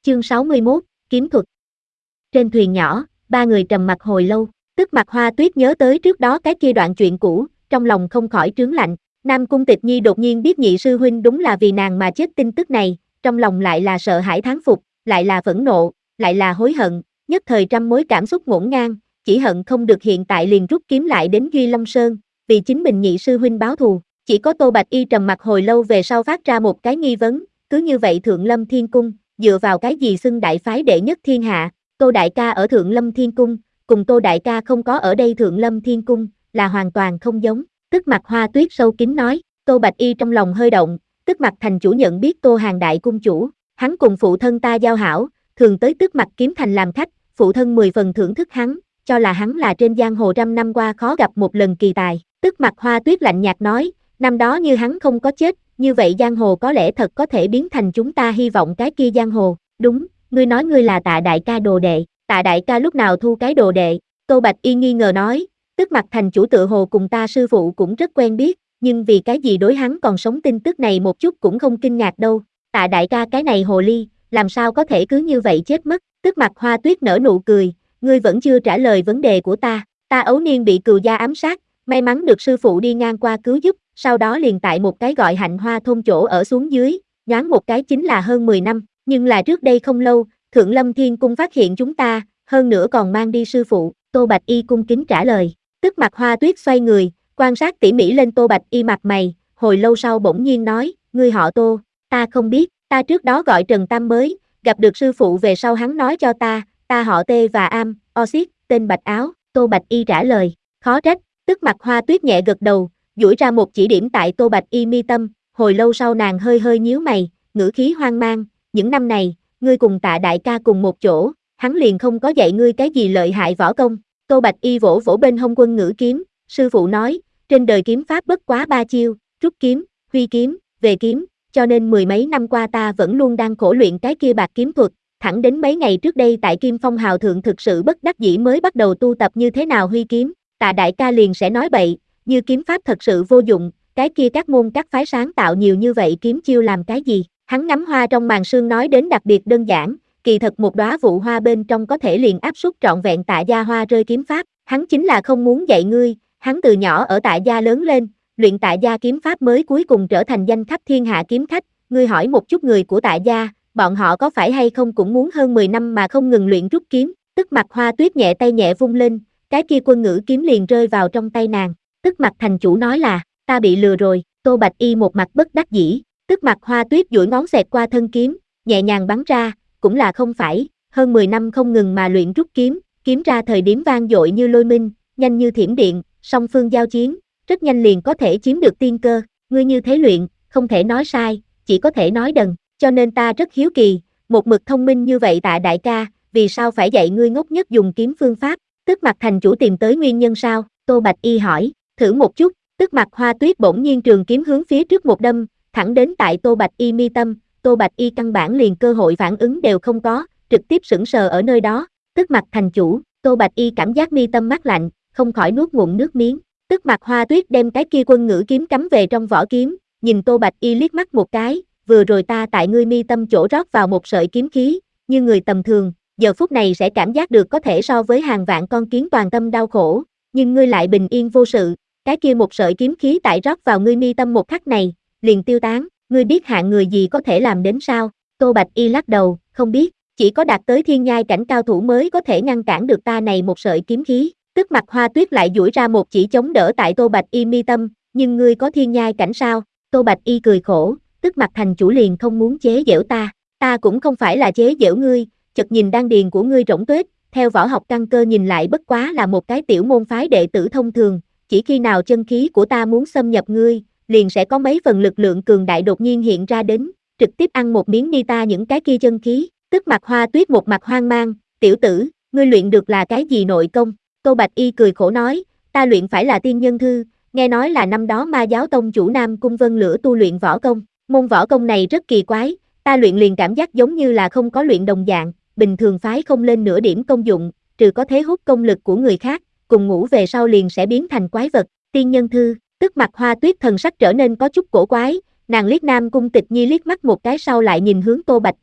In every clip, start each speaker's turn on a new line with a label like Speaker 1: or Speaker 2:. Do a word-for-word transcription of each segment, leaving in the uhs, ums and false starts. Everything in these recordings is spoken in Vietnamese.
Speaker 1: Chương sáu mươi mốt, kiếm thuật. Trên thuyền nhỏ, ba người trầm mặc hồi lâu, Tức Mặc Hoa Tuyết nhớ tới trước đó cái kia đoạn chuyện cũ, trong lòng không khỏi trướng lạnh. Nam Cung Tịch Nhi đột nhiên biết nhị sư huynh đúng là vì nàng mà chết tin tức này, trong lòng lại là sợ hãi thán phục, lại là phẫn nộ, lại là hối hận, nhất thời trăm mối cảm xúc ngổn ngang, chỉ hận không được hiện tại liền rút kiếm lại đến Duy Long Sơn, vì chính mình nhị sư huynh báo thù. Chỉ có Tô Bạch Y trầm mặc hồi lâu về sau phát ra một cái nghi vấn, cứ như vậy Thượng Lâm Thiên Cung, dựa vào cái gì xưng đại phái đệ nhất thiên hạ, Tô đại ca ở Thượng Lâm Thiên Cung, cùng Tô đại ca không có ở đây Thượng Lâm Thiên Cung, là hoàn toàn không giống. Tức Mặc Hoa Tuyết sâu kín nói. Tô Bạch Y trong lòng hơi động, Tức Mặc thành chủ nhận biết Tô Hàng đại cung chủ, hắn cùng phụ thân ta giao hảo, thường tới Tức Mặc kiếm thành làm khách, phụ thân mười phần thưởng thức hắn, cho là hắn là trên giang hồ trăm năm qua khó gặp một lần kỳ tài. Tức Mặc Hoa Tuyết lạnh nhạt nói, năm đó như hắn không có chết, như vậy giang hồ có lẽ thật có thể biến thành chúng ta hy vọng cái kia giang hồ. Đúng, ngươi nói ngươi là Tạ đại ca đồ đệ, Tạ đại ca lúc nào thu cái đồ đệ? Tô Bạch Y nghi ngờ nói, Tức Mặc thành chủ tự hồ cùng ta sư phụ cũng rất quen biết, nhưng vì cái gì đối hắn còn sống tin tức này một chút cũng không kinh ngạc đâu. Tạ đại ca cái này hồ ly, làm sao có thể cứ như vậy chết mất? Tức Mặc Hoa Tuyết nở nụ cười, ngươi vẫn chưa trả lời vấn đề của ta. Ta ấu niên bị cừu gia ám sát, may mắn được sư phụ đi ngang qua cứu giúp, sau đó liền tại một cái gọi Hạnh Hoa thôn chỗ ở xuống dưới, nhoáng một cái chính là hơn mười năm, nhưng là trước đây không lâu, Thượng Lâm Thiên Cung phát hiện chúng ta, hơn nữa còn mang đi sư phụ. Tô Bạch Y cung kính trả lời. Tức Mặc Hoa Tuyết xoay người, quan sát tỉ mỉ lên Tô Bạch Y mặt mày, hồi lâu sau bỗng nhiên nói, ngươi họ Tô, ta không biết, ta trước đó gọi Trần Tam mới, gặp được sư phụ về sau hắn nói cho ta, ta họ Tê và Am, Oxit, tên Bạch Áo. Tô Bạch Y trả lời, khó trách. Tức Mặc Hoa Tuyết nhẹ gật đầu, duỗi ra một chỉ điểm tại Tô Bạch Y mi tâm, hồi lâu sau nàng hơi hơi nhíu mày, ngữ khí hoang mang, những năm này, ngươi cùng Tạ đại ca cùng một chỗ, hắn liền không có dạy ngươi cái gì lợi hại võ công. Tô Bạch Y vỗ vỗ bên hông quân ngữ kiếm, sư phụ nói, trên đời kiếm pháp bất quá ba chiêu, rút kiếm, huy kiếm, về kiếm, cho nên mười mấy năm qua ta vẫn luôn đang khổ luyện cái kia bạc kiếm thuật, thẳng đến mấy ngày trước đây tại Kim Phong Hào Thượng thực sự bất đắc dĩ mới bắt đầu tu tập như thế nào huy kiếm. Tạ đại ca liền sẽ nói bậy, như kiếm pháp thật sự vô dụng, cái kia các môn các phái sáng tạo nhiều như vậy kiếm chiêu làm cái gì? Hắn ngắm hoa trong màn sương nói đến đặc biệt đơn giản, kỳ thật một đóa vụ hoa bên trong có thể liền áp suất trọn vẹn Tạ gia hoa rơi kiếm pháp, hắn chính là không muốn dạy ngươi, hắn từ nhỏ ở Tạ gia lớn lên, luyện Tạ gia kiếm pháp mới cuối cùng trở thành danh khắp thiên hạ kiếm khách, ngươi hỏi một chút người của Tạ gia, bọn họ có phải hay không cũng muốn hơn mười năm mà không ngừng luyện rút kiếm. Tức Mặc Hoa Tuyết nhẹ tay nhẹ vung lên, cái kia quân ngữ kiếm liền rơi vào trong tay nàng. Tức Mặc thành chủ nói là, ta bị lừa rồi. Tô Bạch Y một mặt bất đắc dĩ. Tức Mặc Hoa Tuyết duỗi ngón xẹt qua thân kiếm, nhẹ nhàng bắn ra, cũng là không phải, hơn mười năm không ngừng mà luyện rút kiếm, kiếm ra thời điểm vang dội như lôi minh, nhanh như thiểm điện, song phương giao chiến, rất nhanh liền có thể chiếm được tiên cơ. Ngươi như thế luyện, không thể nói sai, chỉ có thể nói đần, cho nên ta rất hiếu kỳ, một mực thông minh như vậy Tạ đại ca, vì sao phải dạy ngươi ngốc nhất dùng kiếm phương pháp? Tức Mặc thành chủ tìm tới nguyên nhân sao? Tô Bạch Y hỏi, thử một chút. Tức Mặc Hoa Tuyết bỗng nhiên trường kiếm hướng phía trước một đâm, thẳng đến tại Tô Bạch Y mi tâm, Tô Bạch Y căn bản liền cơ hội phản ứng đều không có, trực tiếp sững sờ ở nơi đó. Tức Mặc thành chủ, Tô Bạch Y cảm giác mi tâm mát lạnh, không khỏi nuốt ngụm nước miếng. Tức Mặc Hoa Tuyết đem cái kia quân ngữ kiếm cắm về trong vỏ kiếm, nhìn Tô Bạch Y liếc mắt một cái, vừa rồi ta tại ngươi mi tâm chỗ rót vào một sợi kiếm khí, như người tầm thường, giờ phút này sẽ cảm giác được có thể so với hàng vạn con kiến toàn tâm đau khổ, nhưng ngươi lại bình yên vô sự, cái kia một sợi kiếm khí tại rót vào ngươi mi tâm một khắc này, liền tiêu tán, ngươi biết hạng người gì có thể làm đến sao? Tô Bạch Y lắc đầu, không biết, chỉ có đạt tới thiên nhai cảnh cao thủ mới có thể ngăn cản được ta này một sợi kiếm khí. Tức Mặc Hoa Tuyết lại duỗi ra một chỉ chống đỡ tại Tô Bạch Y mi tâm, nhưng ngươi có thiên nhai cảnh sao? Tô Bạch Y cười khổ, Tức Mặc thành chủ liền không muốn chế giễu ta, ta cũng không phải là chế giễu ngươi, chợt nhìn đan điền của ngươi rỗng tuếch, theo võ học căn cơ nhìn lại bất quá là một cái tiểu môn phái đệ tử thông thường, chỉ khi nào chân khí của ta muốn xâm nhập ngươi, liền sẽ có mấy phần lực lượng cường đại đột nhiên hiện ra đến, trực tiếp ăn một miếng đi ta những cái kia chân khí. Tức Mặc Hoa Tuyết một mặt hoang mang, tiểu tử, ngươi luyện được là cái gì nội công? Tô Bạch Y cười khổ nói, ta luyện phải là tiên nhân thư, nghe nói là năm đó Ma giáo tông chủ Nam Cung Vân Lửa tu luyện võ công, môn võ công này rất kỳ quái, ta luyện liền cảm giác giống như là không có luyện đồng dạng, bình thường phái không lên nửa điểm công dụng, trừ có thế hút công lực của người khác, cùng ngủ về sau liền sẽ biến thành quái vật. Tiên nhân thư. Tức Mặc Hoa Tuyết thần sắc trở nên có chút cổ quái, nàng liếc Nam Cung Tịch Nhi liếc mắt một cái sau lại nhìn hướng Tô Bạch Y,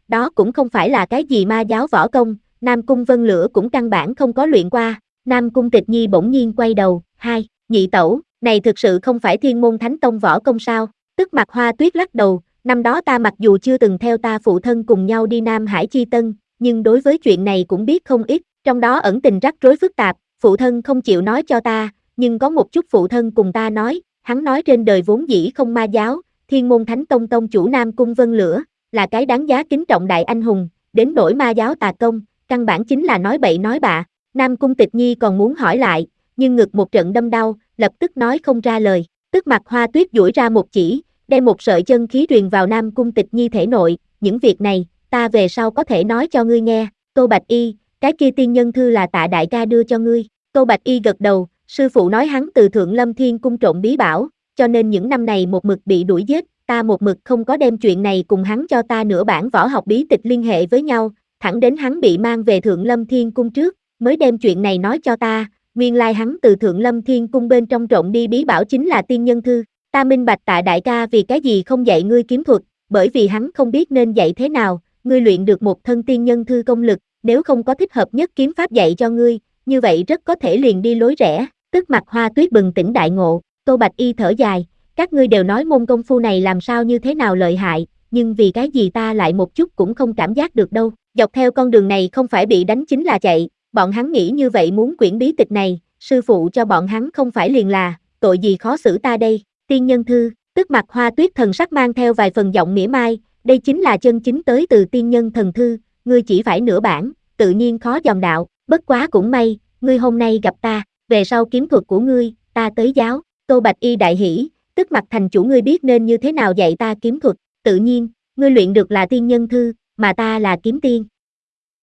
Speaker 1: đó cũng không phải là cái gì ma giáo võ công, Nam Cung Vân Lửa cũng căn bản không có luyện qua. Nam Cung Tịch Nhi bỗng nhiên quay đầu, hai, nhị tẩu, này thực sự không phải Thiên Môn Thánh Tông võ công sao? Tức Mặc Hoa Tuyết lắc đầu, năm đó ta mặc dù chưa từng theo ta phụ thân cùng nhau đi Nam Hải Chi Tân, nhưng đối với chuyện này cũng biết không ít, trong đó ẩn tình rắc rối phức tạp, phụ thân không chịu nói cho ta, nhưng có một chút phụ thân cùng ta nói, hắn nói trên đời vốn dĩ không ma giáo, Thiên Môn Thánh Tông tông chủ Nam Cung Vân Lửa, là cái đáng giá kính trọng đại anh hùng, đến nỗi ma giáo tà công, căn bản chính là nói bậy nói bạ. Nam Cung Tịch Nhi còn muốn hỏi lại, nhưng ngực một trận đâm đau, lập tức nói không ra lời. Tức Mặc Hoa Tuyết duỗi ra một chỉ, đem một sợi chân khí truyền vào Nam Cung Tịch Nhi thể nội, những việc này, ta về sau có thể nói cho ngươi nghe. Tô Bạch Y, cái kia tiên nhân thư là Tạ đại ca đưa cho ngươi. Tô Bạch Y gật đầu, sư phụ nói hắn từ Thượng Lâm Thiên cung trộm bí bảo, cho nên những năm này một mực bị đuổi giết, ta một mực không có đem chuyện này cùng hắn cho ta nửa bản võ học bí tịch liên hệ với nhau, thẳng đến hắn bị mang về Thượng Lâm Thiên cung trước, mới đem chuyện này nói cho ta, nguyên lai hắn từ Thượng Lâm Thiên cung bên trong trộm đi bí bảo chính là tiên nhân thư. Ta minh bạch Tạ đại ca vì cái gì không dạy ngươi kiếm thuật, bởi vì hắn không biết nên dạy thế nào, ngươi luyện được một thân tiên nhân thư công lực, nếu không có thích hợp nhất kiếm pháp dạy cho ngươi, như vậy rất có thể liền đi lối rẽ. Tức Mặc Hoa Tuyết bừng tỉnh đại ngộ, Tô Bạch Y thở dài, các ngươi đều nói môn công phu này làm sao như thế nào lợi hại, nhưng vì cái gì ta lại một chút cũng không cảm giác được đâu, dọc theo con đường này không phải bị đánh chính là chạy, bọn hắn nghĩ như vậy muốn quyển bí tịch này, sư phụ cho bọn hắn không phải liền là, tội gì khó xử ta đây. Tiên nhân thư, Tức Mặc Hoa Tuyết thần sắc mang theo vài phần giọng mỉa mai, đây chính là chân chính tới từ tiên nhân thần thư, ngươi chỉ phải nửa bản, tự nhiên khó dòm đạo, bất quá cũng may, ngươi hôm nay gặp ta, về sau kiếm thuật của ngươi, ta tới giáo. Tô Bạch Y đại hỉ, Tức Mặc thành chủ ngươi biết nên như thế nào dạy ta kiếm thuật, tự nhiên, ngươi luyện được là tiên nhân thư, mà ta là kiếm tiên,